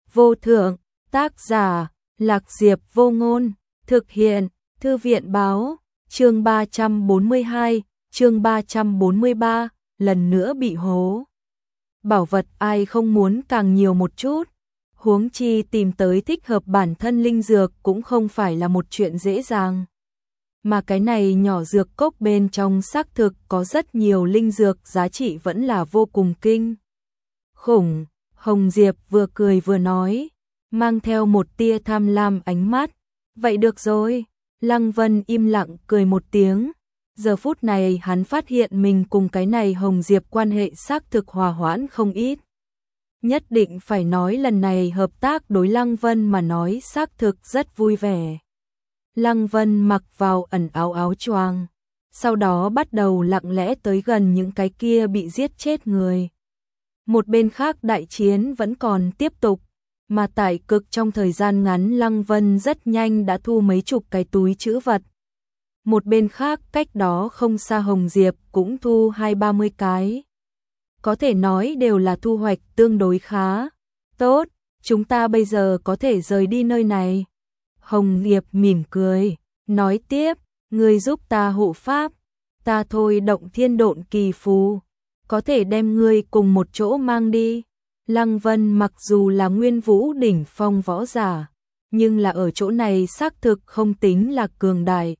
vô thượng, tác giả, Lạc Diệp Vô Ngôn, thực hiện, Thư viện báo, chương 342, chương 343, lần nữa bị hố. Bảo vật ai không muốn càng nhiều một chút, huống chi tìm tới thích hợp bản thân linh dược cũng không phải là một chuyện dễ dàng. Mà cái này nhỏ dược cốc bên trong xác thực có rất nhiều linh dược giá trị vẫn là vô cùng kinh khủng. Hồng Diệp vừa cười vừa nói, mang theo một tia tham lam ánh mắt. Vậy được rồi. Lăng Vân im lặng cười một tiếng. Giờ phút này hắn phát hiện mình cùng cái này Hồng Diệp quan hệ xác thực hòa hoãn không ít. Nhất định phải nói lần này hợp tác đối Lăng Vân mà nói xác thực rất vui vẻ. Lăng Vân mặc vào ẩn áo choàng, sau đó bắt đầu lặng lẽ tới gần những cái kia bị giết chết người. Một bên khác đại chiến vẫn còn tiếp tục, mà tại cực trong thời gian ngắn Lăng Vân rất nhanh đã thu mấy chục cái túi trữ vật. Một bên khác cách đó không xa Hồng Diệp cũng thu 20-30 cái. Có thể nói đều là thu hoạch tương đối khá. Tốt, chúng ta bây giờ có thể rời đi nơi này. Hồng Diệp mỉm cười, nói tiếp, ngươi giúp ta hộ pháp, ta thôi động thiên độn kỳ phù, có thể đem ngươi cùng một chỗ mang đi. Lăng Vân mặc dù là nguyên vũ đỉnh phong võ giả, nhưng là ở chỗ này xác thực không tính là cường đại.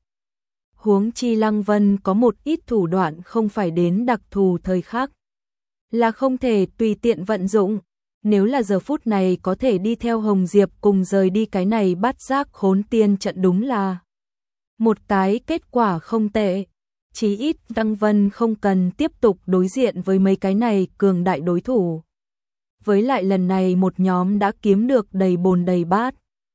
Huống chi Lăng Vân có một ít thủ đoạn không phải đến đặc thù thời khắc, là không thể tùy tiện vận dụng. Nếu là giờ phút này có thể đi theo Hồng Diệp cùng rời đi cái này Bát Giác Khốn Tiên trận đúng là một cái kết quả không tệ. Chí ít Lăng Vân không cần tiếp tục đối diện với mấy cái này cường đại đối thủ. Với lại lần này một nhóm đã kiếm được đầy bồn đầy bát.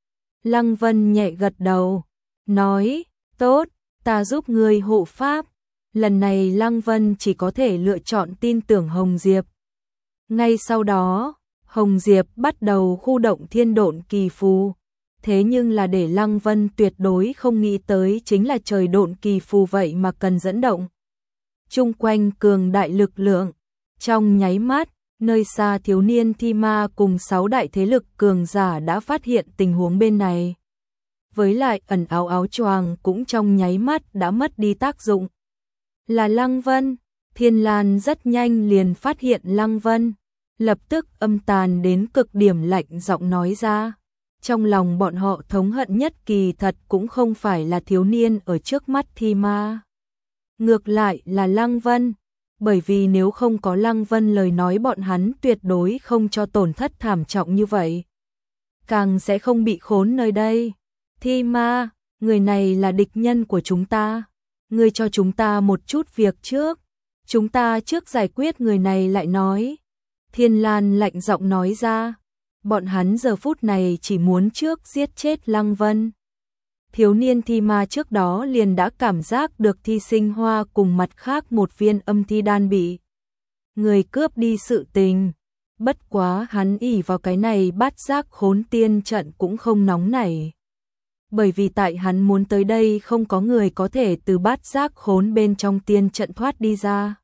Lăng Vân nhẹ gật đầu, nói, tốt, ta giúp ngươi hộ pháp. Lần này Lăng Vân chỉ có thể lựa chọn tin tưởng Hồng Diệp. Ngay sau đó, Hồng Diệp bắt đầu khu động thiên độn kỳ phù. Thế nhưng là để Lăng Vân tuyệt đối không nghĩ tới chính là trời độn kỳ phù vậy mà cần dẫn động chung quanh cường đại lực lượng. Trong nháy mắt, nơi xa thiếu niên thi ma cùng 6 đại thế lực cường giả đã phát hiện tình huống bên này. Với lại ẩn áo choàng cũng trong nháy mắt đã mất đi tác dụng. Là Lăng Vân, Thiên Lan rất nhanh liền phát hiện Lăng Vân, lập tức âm tàn đến cực điểm lạnh giọng nói ra. Trong lòng bọn họ thống hận nhất kỳ thật cũng không phải là thiếu niên ở trước mắt thi ma. Ngược lại là Lăng Vân, bởi vì nếu không có Lăng Vân lời nói bọn hắn tuyệt đối không cho tổn thất thảm trọng như vậy. Càng sẽ không bị khốn nơi đây. Thi ma, người này là địch nhân của chúng ta. Ngươi cho chúng ta một chút việc trước. Chúng ta trước giải quyết người này lại nói. Thiên Lan lạnh giọng nói ra. Bọn hắn giờ phút này chỉ muốn trước giết chết Lăng Vân. Thiếu niên thi ma trước đó liền đã cảm giác được thi sinh hoa cùng mặt khác một viên âm thi đan bị người cướp đi sự tình. Bất quá hắn ỷ vào cái này Bát Giác Khốn Tiên trận cũng không nóng nảy. Bởi vì tại hắn muốn tới đây không có người có thể từ Bát Giác Khốn bên trong tiên trận thoát đi ra.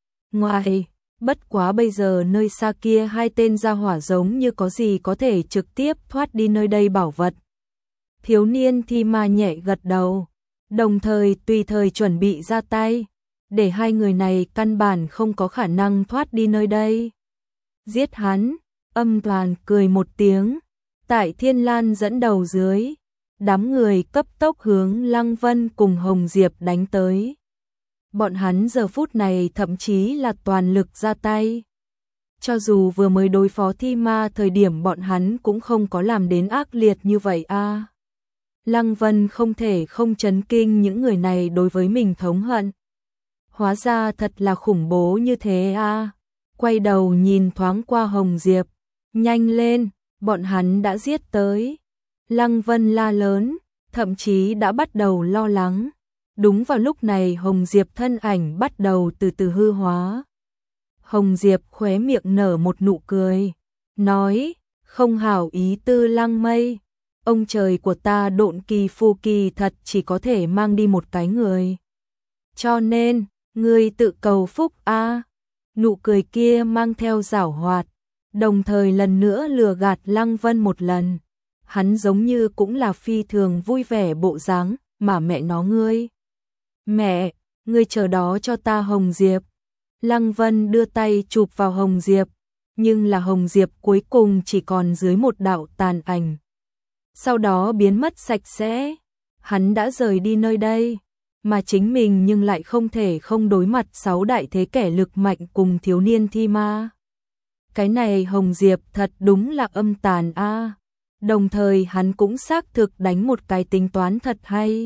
Ngoài, bất quá bây giờ nơi xa kia hai tên gia hỏa giống như có gì có thể trực tiếp thoát đi nơi đây bảo vật. Thiếu niên thi ma nhẹ gật đầu, đồng thời tùy thời chuẩn bị ra tay, để hai người này căn bản không có khả năng thoát đi nơi đây. Giết hắn, âm toàn cười một tiếng, tại Thiên Lan dẫn đầu dưới, đám người cấp tốc hướng Lăng Vân cùng Hồng Diệp đánh tới. Bọn hắn giờ phút này thậm chí là toàn lực ra tay. Cho dù vừa mới đối phó thi ma thời điểm bọn hắn cũng không có làm đến ác liệt như vậy a. Lăng Vân không thể không chấn kinh những người này đối với mình thống hận. Hóa ra thật là khủng bố như thế a. Quay đầu nhìn thoáng qua Hồng Diệp, nhanh lên, bọn hắn đã giết tới. Lăng Vân la lớn, thậm chí đã bắt đầu lo lắng. Đúng vào lúc này Hồng Diệp thân ảnh bắt đầu từ từ hư hóa. Hồng Diệp khóe miệng nở một nụ cười, nói, không hảo ý tư Lăng Mây. Ông trời của ta độn kỳ phù kỳ thật chỉ có thể mang đi một cái người. Cho nên, ngươi tự cầu phúc a. Nụ cười kia mang theo giảo hoạt, đồng thời lần nữa lừa gạt Lăng Vân một lần. Hắn giống như cũng là phi thường vui vẻ bộ dáng, mà mẹ nó ngươi. Mẹ, ngươi chờ đó cho ta Hồng Diệp. Lăng Vân đưa tay chụp vào Hồng Diệp, nhưng là Hồng Diệp cuối cùng chỉ còn dưới một đạo tàn ảnh. Sau đó biến mất sạch sẽ, hắn đã rời đi nơi đây, mà chính mình nhưng lại không thể không đối mặt 6 đại thế kẻ lực mạnh cùng thiếu niên thi ma. Cái này Hồng Diệp thật đúng là âm tàn a. Đồng thời hắn cũng xác thực đánh một cái tính toán thật hay.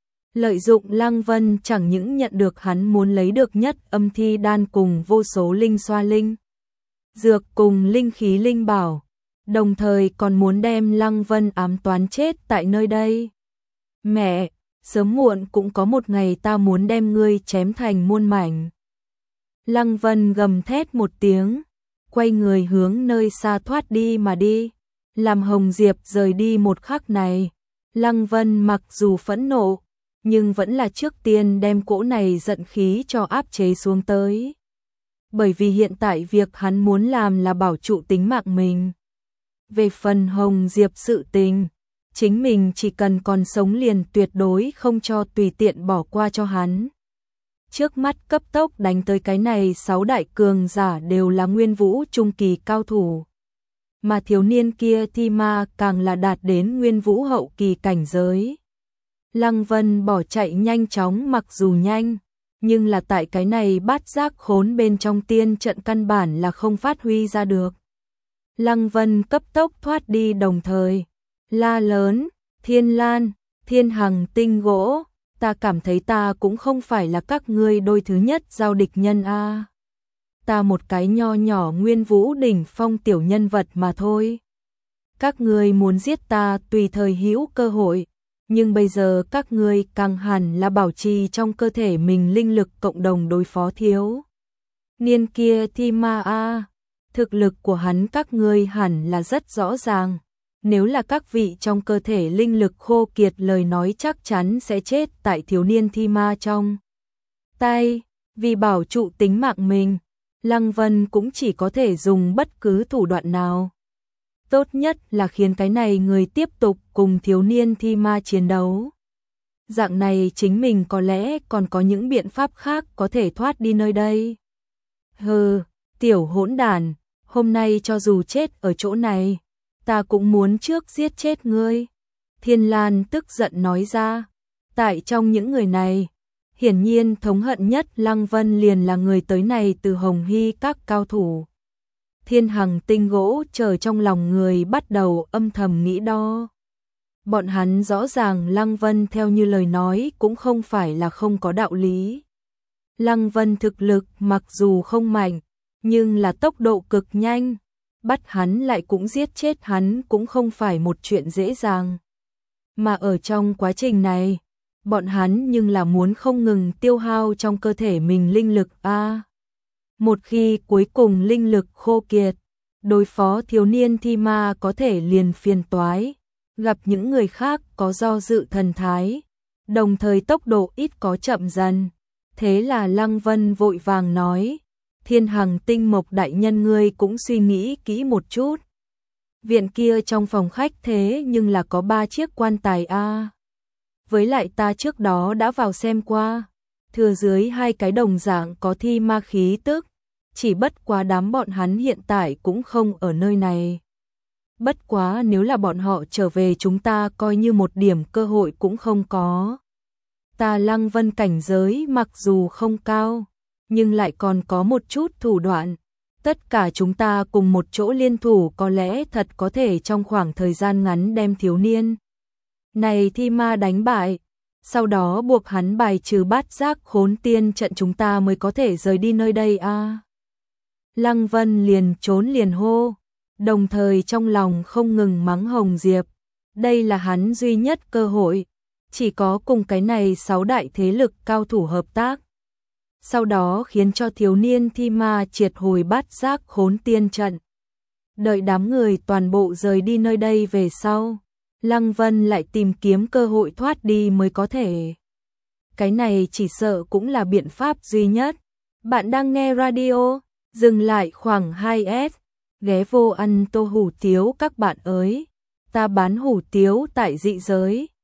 Lợi dụng Lăng Vân chẳng những nhận được hắn muốn lấy được nhất âm thi đan cùng vô số linh xoa linh dược cùng linh khí linh bảo, đồng thời còn muốn đem Lăng Vân ám toán chết tại nơi đây. Mẹ, sớm muộn cũng có một ngày ta muốn đem ngươi chém thành muôn mảnh. Lăng Vân gầm thét một tiếng, quay người hướng nơi xa thoát đi mà đi. Làm Hồng Diệp rời đi một khắc này, Lăng Vân mặc dù phẫn nộ, nhưng vẫn là trước tiên đem cỗ này giận khí cho áp chế xuống tới. Bởi vì hiện tại việc hắn muốn làm là bảo trụ tính mạng mình. Về phần Hồng Diệp sự tình, chính mình chỉ cần còn sống liền tuyệt đối không cho tùy tiện bỏ qua cho hắn. Trước mắt cấp tốc đánh tới cái này 6 đại cường giả đều là nguyên vũ trung kỳ cao thủ. Mà thiếu niên kia thi ma càng là đạt đến nguyên vũ hậu kỳ cảnh giới. Lăng Vân bỏ chạy nhanh chóng mặc dù nhanh, nhưng là tại cái này bát giác khốn bên trong tiên trận căn bản là không phát huy ra được. Lăng Vân cấp tốc thoát đi đồng thời la lớn, Thiên Lan, Thiên Hằng tinh gỗ, ta cảm thấy ta cũng không phải là các ngươi đôi thứ nhất giao địch nhân a. Ta một cái nho nhỏ nguyên vũ đỉnh phong tiểu nhân vật mà thôi. Các ngươi muốn giết ta tùy thời hữu cơ hội, nhưng bây giờ các ngươi càng hẳn là bảo trì trong cơ thể mình linh lực cộng đồng đối phó thiếu niên kia thi ma a. Thực lực của hắn các ngươi hẳn là rất rõ ràng. Nếu là các vị trong cơ thể linh lực khô kiệt lời nói chắc chắn sẽ chết tại thiếu niên thi ma trong tay. Vì bảo trụ tính mạng mình, Lăng Vân cũng chỉ có thể dùng bất cứ thủ đoạn nào. Tốt nhất là khiến cái này người tiếp tục cùng thiếu niên thi ma chiến đấu. Dạng này chính mình có lẽ còn có những biện pháp khác có thể thoát đi nơi đây. Hừ, tiểu hỗn đản, hôm nay cho dù chết ở chỗ này, ta cũng muốn trước giết chết ngươi. Thiên Lan tức giận nói ra. Tại trong những người này, hiển nhiên thống hận nhất Lăng Vân liền là người tới này từ Hồng Hy các cao thủ. Thiên Hằng tinh gỗ chờ trong lòng người bắt đầu âm thầm nghĩ đo. Bọn hắn rõ ràng Lăng Vân theo như lời nói cũng không phải là không có đạo lý. Lăng Vân thực lực mặc dù không mạnh, nhưng là tốc độ cực nhanh. Bắt hắn lại cũng giết chết hắn cũng không phải một chuyện dễ dàng. Mà ở trong quá trình này, bọn hắn nhưng là muốn không ngừng tiêu hao trong cơ thể mình linh lực a. Một khi cuối cùng linh lực khô kiệt, đối phó thiếu niên thi ma có thể liền phiền toái, gặp những người khác có do dự thần thái, đồng thời tốc độ ít có chậm dần. Thế là Lăng Vân vội vàng nói, Thiên Hằng tinh mộc đại nhân ngươi cũng suy nghĩ kỹ một chút. Viện kia trong phòng khách thế nhưng là có 3 chiếc quan tài a. Với lại ta trước đó đã vào xem qua, thừa dưới 2 cái đồng dạng có thi ma khí tức, chỉ bất quá đám bọn hắn hiện tại cũng không ở nơi này. Bất quá nếu là bọn họ trở về chúng ta coi như một điểm cơ hội cũng không có. Ta Lăng Vân cảnh giới mặc dù không cao, nhưng lại còn có một chút thủ đoạn. Tất cả chúng ta cùng một chỗ liên thủ có lẽ thật có thể trong khoảng thời gian ngắn đem thiếu niên này thi ma đánh bại. Sau đó buộc hắn bài trừ bát giác khốn tiên trận chúng ta mới có thể rời đi nơi đây a. Lăng Vân liền trốn liền hô, đồng thời trong lòng không ngừng mắng Hồng Diệp. Đây là hắn duy nhất cơ hội, chỉ có cùng cái này 6 đại thế lực cao thủ hợp tác. Sau đó khiến cho thiếu niên thi ma triệt hồi bát giác khốn tiên trận. Đợi đám người toàn bộ rời đi nơi đây về sau, Lăng Vân lại tìm kiếm cơ hội thoát đi mới có thể. Cái này chỉ sợ cũng là biện pháp duy nhất. Bạn đang nghe radio, dừng lại khoảng 2S. ghé vô ăn tô hủ tiếu các bạn ơi. Ta bán hủ tiếu tại dị giới.